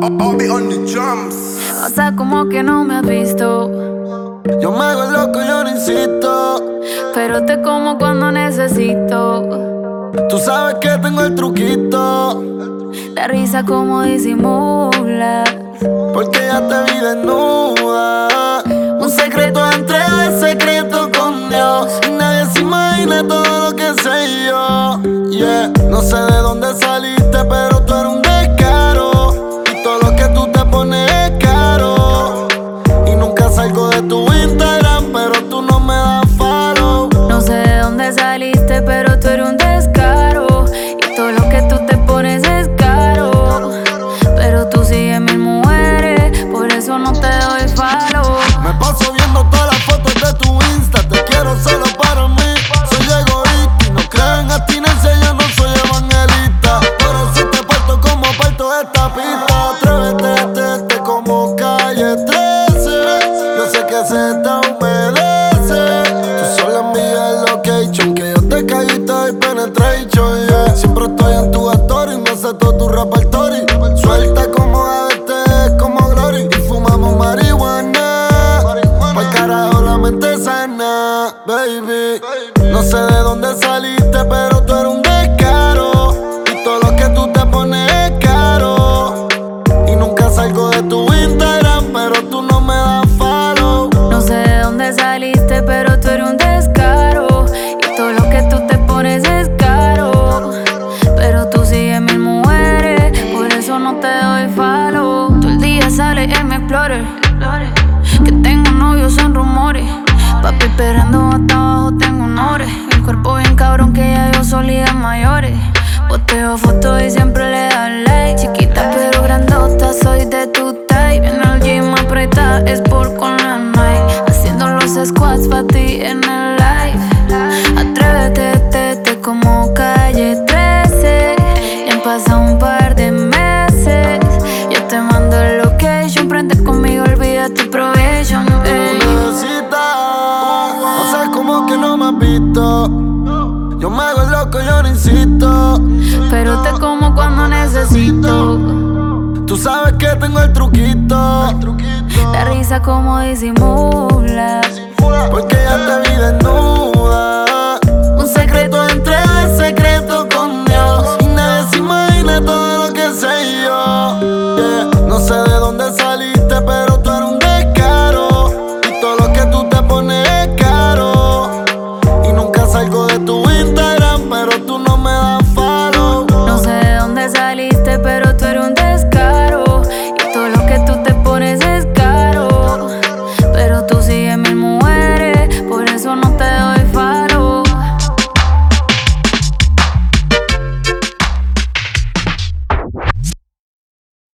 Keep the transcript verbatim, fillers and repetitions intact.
Obi on the drums. O sea, como que no me has visto. Yo me hago loco, yo no insisto. Pero te como cuando necesito. Tú sabes que tengo el truquito. La risa como disimulas. Porque ya te vi desnuda. Un secreto entre el secreto con Dios. Y nadie se imagina todo lo que sé yo. Yeah, no sé de dónde saliste, pero tú eres un descaro. Y todo lo que tú te pones es caro. Y nunca salgo de tu Instagram, pero tú no me das follow. No sé de dónde saliste, pero tú eres un descaro. Y todo lo que tú te pones es caro. Pero tú sigues mil mujeres, por eso no te doy follow. Me paso viendo todas las fotos de tu Insta. Te quiero solo para mí. Soy egoísta y no creo en abstinencia, yo no soy evangelista. Pero si te parto como parto esta pista. Atrévete, tete como calle trece. Yo sé que se te humedece. Tú sola envía el location, que yo te callo y te doy penetration, yeah. Siempre estoy en tu story, me sé todo tu repertorio. Suelta como A D T, como Glory. Y fumamos marihuana. Pa'l carajo la mente sana, baby. No sé de dónde saliste, pero tú eres un descaro. Y todo lo que tú te pones es caro. Y nunca salgo de tu Instagram, pero tú no me das follow. No sé de dónde saliste, pero tú eres un descaro. Y todo lo que tú te pones es caro. Pero tú sigues mil mujeres, por eso no te doy follow. Todo el día sale en mi Explorer. Que tengo novio son rumores. Papi esperando hasta abajo tengo honores. El cuerpo bien cabrón que ya yo solía mayores. Posteo fotos y siempre le dan like. Chiquita pero grandota, soy de tu type. En el gym aprieta, es por con la Nike. Haciendo los squats pa' ti en el live. Atrévete, tete como calle trece. Ya han pasado un par de meses. Yo te mando el location, prende conmigo, olvida tu probation, ey. No sé cómo que no me has visto. Yo me hago loco, yo no insisto. Pero te como cuando necesito. Tú sabes que tengo el truquito. La risa como disimula. Porque ya te vi desnuda.